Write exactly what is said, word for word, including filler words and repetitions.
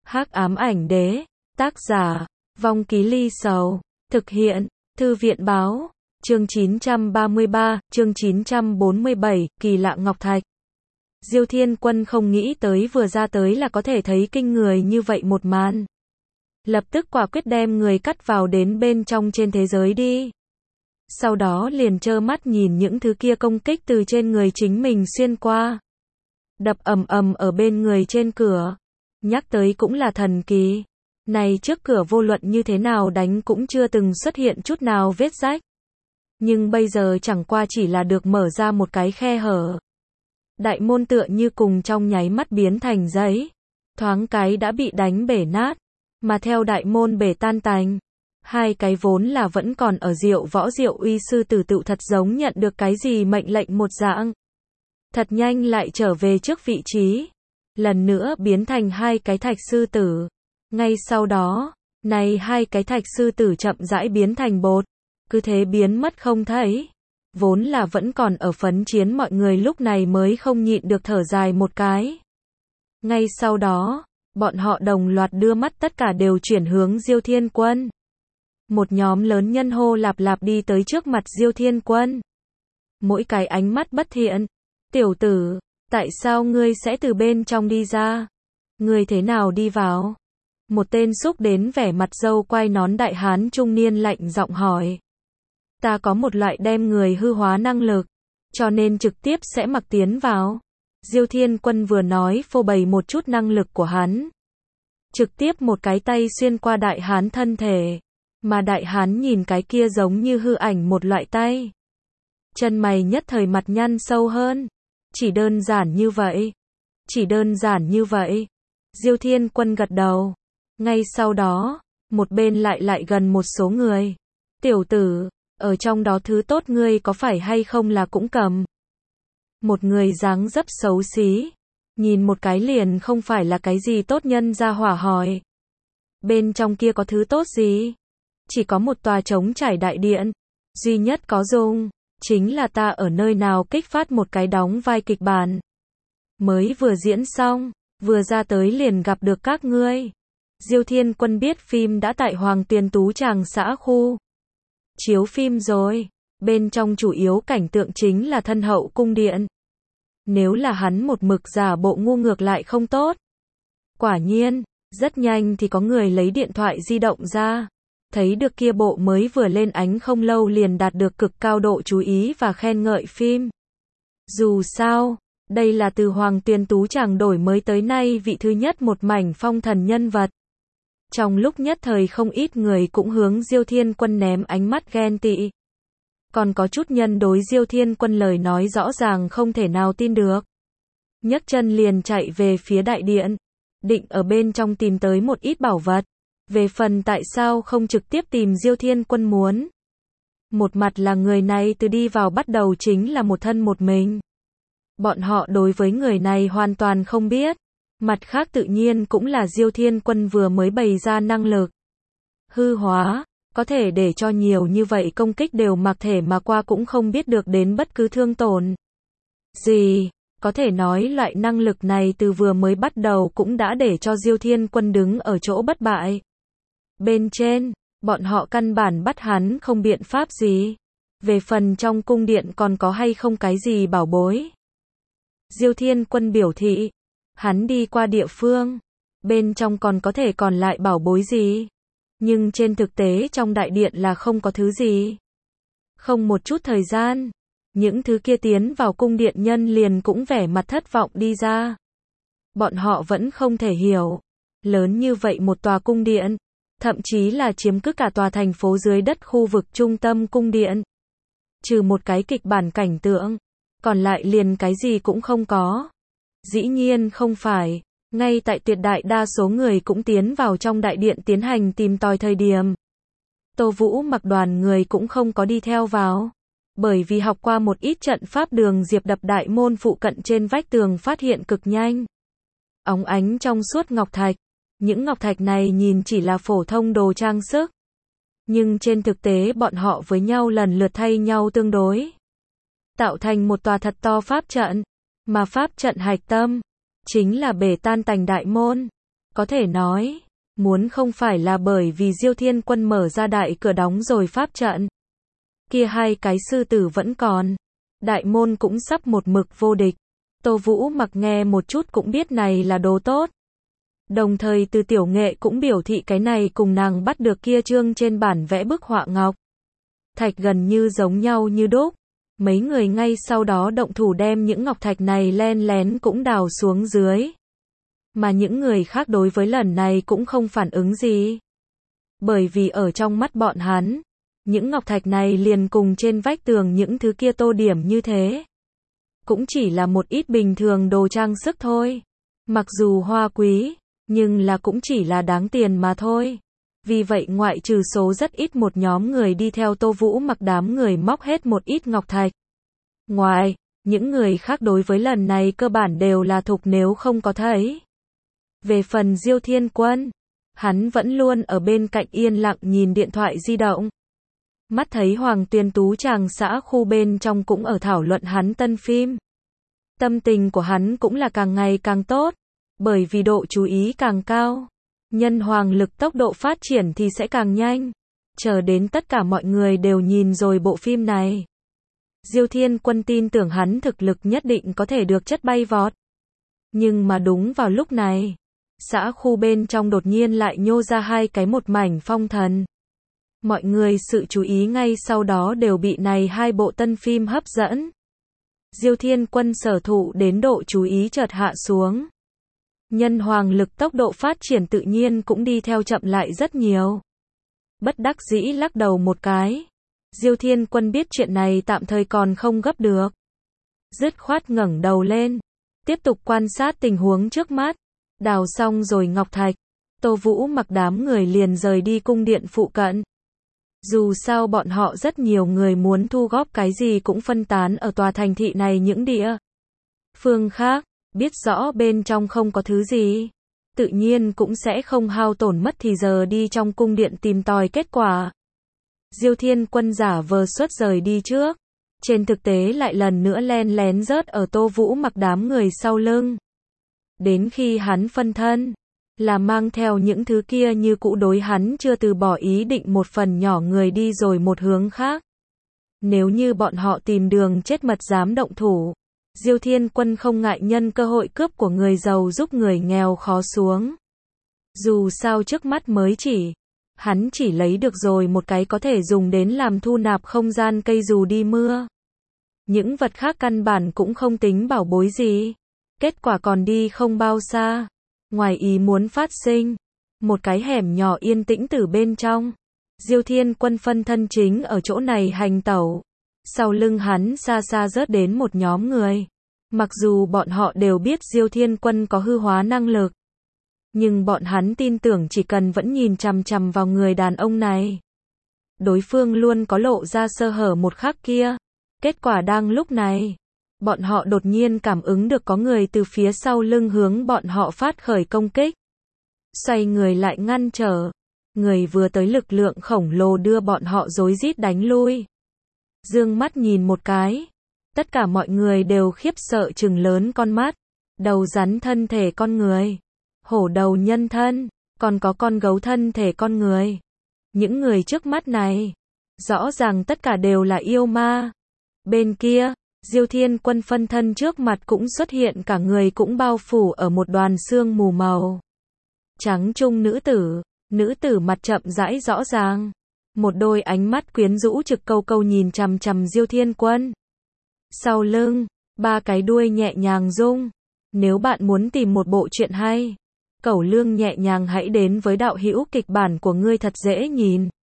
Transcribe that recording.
Hắc ám ảnh đế, tác giả, Vong Ký Ly Sầu, thực hiện, Thư viện báo, chương chín trăm ba mươi ba, chương chín trăm bốn mươi bảy, Kỳ lạ Ngọc Thạch. Diêu Thiên Quân không nghĩ tới vừa ra tới là có thể thấy kinh người như vậy một màn. Lập tức quả quyết đem người cắt vào đến bên trong trên thế giới đi. Sau đó liền trơ mắt nhìn những thứ kia công kích từ trên người chính mình xuyên qua. Đập ầm ầm ở bên người trên cửa. Nhắc tới cũng là thần kỳ. Này trước cửa vô luận như thế nào đánh cũng chưa từng xuất hiện chút nào vết rách. Nhưng bây giờ chẳng qua chỉ là được mở ra một cái khe hở. Đại môn tựa như cùng trong nháy mắt biến thành giấy. Thoáng cái đã bị đánh bể nát. Mà theo đại môn bể tan tành. Hai cái vốn là vẫn còn ở Diệu Võ Diệu Uy sư tử tự thật giống nhận được cái gì mệnh lệnh một dạng. Thật nhanh lại trở về trước vị trí. Lần nữa biến thành hai cái thạch sư tử. Ngay sau đó, này hai cái thạch sư tử chậm rãi biến thành bột. Cứ thế biến mất không thấy. Vốn là vẫn còn ở phấn chiến mọi người lúc này mới không nhịn được thở dài một cái. Ngay sau đó, bọn họ đồng loạt đưa mắt tất cả đều chuyển hướng Diêu Thiên Quân. Một nhóm lớn nhân hô lạp lạp đi tới trước mặt Diêu Thiên Quân. Mỗi cái ánh mắt bất thiện. Tiểu tử, tại sao ngươi sẽ từ bên trong đi ra? Ngươi thế nào đi vào? Một tên xúc đến vẻ mặt râu quai nón đại hán trung niên lạnh giọng hỏi. Ta có một loại đem người hư hóa năng lực, cho nên trực tiếp sẽ mặc tiến vào. Diêu Thiên Quân vừa nói phô bày một chút năng lực của hắn. Trực tiếp một cái tay xuyên qua đại hán thân thể. Mà đại hán nhìn cái kia giống như hư ảnh một loại tay. Chân mày nhất thời mặt nhăn sâu hơn. Chỉ đơn giản như vậy. Chỉ đơn giản như vậy. Diêu Thiên Quân gật đầu. Ngay sau đó, một bên lại lại gần một số người. Tiểu tử, ở trong đó thứ tốt ngươi có phải hay không là cũng cầm. Một người dáng dấp xấu xí. Nhìn một cái liền không phải là cái gì tốt nhân ra hỏa hỏi. Bên trong kia có thứ tốt gì? Chỉ có một tòa trống trải đại điện. Duy nhất có dùng. Chính là ta ở nơi nào kích phát một cái đóng vai kịch bản. Mới vừa diễn xong. Vừa ra tới liền gặp được các ngươi. Diêu Thiên Quân biết phim đã tại Hoàng Tuyền Tú Tràng xã khu. Chiếu phim rồi. Bên trong chủ yếu cảnh tượng chính là thân hậu cung điện. Nếu là hắn một mực giả bộ ngu ngược lại không tốt. Quả nhiên, rất nhanh thì có người lấy điện thoại di động ra. Thấy được kia bộ mới vừa lên ánh không lâu liền đạt được cực cao độ chú ý và khen ngợi phim. Dù sao, đây là từ Hoàng Tuyền Tú Tràng đổi mới tới nay vị thứ nhất một mảnh phong thần nhân vật. Trong lúc nhất thời không ít người cũng hướng Diêu Thiên Quân ném ánh mắt ghen tị. Còn có chút nhân đối Diêu Thiên Quân lời nói rõ ràng không thể nào tin được. Nhấc chân liền chạy về phía đại điện. Định ở bên trong tìm tới một ít bảo vật. Về phần tại sao không trực tiếp tìm Diêu Thiên Quân muốn. Một mặt là người này từ đi vào bắt đầu chính là một thân một mình. Bọn họ đối với người này hoàn toàn không biết. Mặt khác tự nhiên cũng là Diêu Thiên Quân vừa mới bày ra năng lực. Hư hóa, có thể để cho nhiều như vậy công kích đều mặc thể mà qua cũng không biết được đến bất cứ thương tổn. Gì, có thể nói loại năng lực này từ vừa mới bắt đầu cũng đã để cho Diêu Thiên Quân đứng ở chỗ bất bại. Bên trên, bọn họ căn bản bắt hắn không biện pháp gì. Về phần trong cung điện còn có hay không cái gì bảo bối. Diêu Thiên Quân biểu thị. Hắn đi qua địa phương. Bên trong còn có thể còn lại bảo bối gì. Nhưng trên thực tế trong đại điện là không có thứ gì. Không một chút thời gian. Những thứ kia tiến vào cung điện nhân liền cũng vẻ mặt thất vọng đi ra. Bọn họ vẫn không thể hiểu. Lớn như vậy một tòa cung điện. Thậm chí là chiếm cứ cả tòa thành phố dưới đất khu vực trung tâm cung điện. Trừ một cái kịch bản cảnh tượng. Còn lại liền cái gì cũng không có. Dĩ nhiên không phải. Ngay tại tuyệt đại đa số người cũng tiến vào trong đại điện tiến hành tìm tòi thời điểm. Tô Vũ mặc đoàn người cũng không có đi theo vào. Bởi vì học qua một ít trận pháp đường diệp đập đại môn phụ cận trên vách tường phát hiện cực nhanh. Óng ánh trong suốt ngọc thạch. Những ngọc thạch này nhìn chỉ là phổ thông đồ trang sức. Nhưng trên thực tế bọn họ với nhau lần lượt thay nhau tương đối. Tạo thành một tòa thật to pháp trận. Mà pháp trận hạch tâm. Chính là bể tan tành đại môn. Có thể nói, muốn không phải là bởi vì Diêu Thiên Quân mở ra đại cửa đóng rồi pháp trận. Kia hai cái sư tử vẫn còn. Đại môn cũng sắp một mực vô địch. Tô Vũ Mặc nghe một chút cũng biết này là đồ tốt. Đồng thời Từ Tiểu Nghệ cũng biểu thị cái này cùng nàng bắt được kia trương trên bản vẽ bức họa ngọc thạch gần như giống nhau như đúc. Mấy người ngay sau đó động thủ đem những ngọc thạch này len lén cũng đào xuống dưới. Mà những người khác đối với lần này cũng không phản ứng gì. Bởi vì ở trong mắt bọn hắn, những ngọc thạch này liền cùng trên vách tường những thứ kia tô điểm như thế. Cũng chỉ là một ít bình thường đồ trang sức thôi. Mặc dù hoa quý, nhưng là cũng chỉ là đáng tiền mà thôi. Vì vậy ngoại trừ số rất ít một nhóm người đi theo Tô Vũ Mặc đám người móc hết một ít ngọc thạch. Ngoài, những người khác đối với lần này cơ bản đều là thục nếu không có thấy. Về phần Diêu Thiên Quân, hắn vẫn luôn ở bên cạnh yên lặng nhìn điện thoại di động. Mắt thấy Hoàng Tuyền Tú chàng xã khu bên trong cũng ở thảo luận hắn tân phim. Tâm tình của hắn cũng là càng ngày càng tốt, bởi vì độ chú ý càng cao, nhân hoàng lực tốc độ phát triển thì sẽ càng nhanh. Chờ đến tất cả mọi người đều nhìn rồi bộ phim này. Diêu Thiên Quân tin tưởng hắn thực lực nhất định có thể được chất bay vọt. Nhưng mà đúng vào lúc này, xã khu bên trong đột nhiên lại nhô ra hai cái một mảnh phong thần. Mọi người sự chú ý ngay sau đó đều bị này hai bộ tân phim hấp dẫn. Diêu Thiên Quân sở thụ đến độ chú ý chợt hạ xuống. Nhân hoàng lực tốc độ phát triển tự nhiên cũng đi theo chậm lại rất nhiều. Bất đắc dĩ lắc đầu một cái. Diêu Thiên Quân biết chuyện này tạm thời còn không gấp được. Dứt khoát ngẩng đầu lên. Tiếp tục quan sát tình huống trước mắt. Đào xong rồi ngọc thạch. Tô Vũ Mặc đám người liền rời đi cung điện phụ cận. Dù sao bọn họ rất nhiều người muốn thu góp cái gì cũng phân tán ở tòa thành thị này những địa phương khác, biết rõ bên trong không có thứ gì, tự nhiên cũng sẽ không hao tổn mất thì giờ đi trong cung điện tìm tòi kết quả. Diêu Thiên Quân giả vờ xuất rời đi trước, trên thực tế lại lần nữa len lén rớt ở Tô Vũ Mặc đám người sau lưng. Đến khi hắn phân thân, là mang theo những thứ kia như cũ đối hắn chưa từ bỏ ý định một phần nhỏ người đi rồi một hướng khác. Nếu như bọn họ tìm đường chết mật dám động thủ, Diêu Thiên Quân không ngại nhân cơ hội cướp của người giàu giúp người nghèo khó xuống. Dù sao trước mắt mới chỉ, hắn chỉ lấy được rồi một cái có thể dùng đến làm thu nạp không gian cây dù đi mưa. Những vật khác căn bản cũng không tính bảo bối gì. Kết quả còn đi không bao xa. Ngoài ý muốn phát sinh, một cái hẻm nhỏ yên tĩnh từ bên trong. Diêu Thiên Quân phân thân chính ở chỗ này hành tẩu. Sau lưng hắn xa xa rớt đến một nhóm người. Mặc dù bọn họ đều biết Diêu Thiên Quân có hư hóa năng lực, nhưng bọn hắn tin tưởng chỉ cần vẫn nhìn chằm chằm vào người đàn ông này, đối phương luôn có lộ ra sơ hở một khắc kia. Kết quả đang lúc này, bọn họ đột nhiên cảm ứng được có người từ phía sau lưng hướng bọn họ phát khởi công kích. Xoay người lại ngăn trở. Người vừa tới lực lượng khổng lồ đưa bọn họ rối rít đánh lui. Dương mắt nhìn một cái. Tất cả mọi người đều khiếp sợ trừng lớn con mắt. Đầu rắn thân thể con người. Hổ đầu nhân thân. Còn có con gấu thân thể con người. Những người trước mắt này, rõ ràng tất cả đều là yêu ma. Bên kia, Diêu Thiên Quân phân thân trước mặt cũng xuất hiện cả người cũng bao phủ ở một đoàn sương mù màu trắng trung nữ tử. Nữ tử mặt chậm rãi rõ ràng, một đôi ánh mắt quyến rũ trực câu câu nhìn chằm chằm Diêu Thiên Quân. Sau lưng, ba cái đuôi nhẹ nhàng rung. Nếu bạn muốn tìm một bộ truyện hay, cẩu lương nhẹ nhàng hãy đến với đạo hữu kịch bản của ngươi thật dễ nhìn.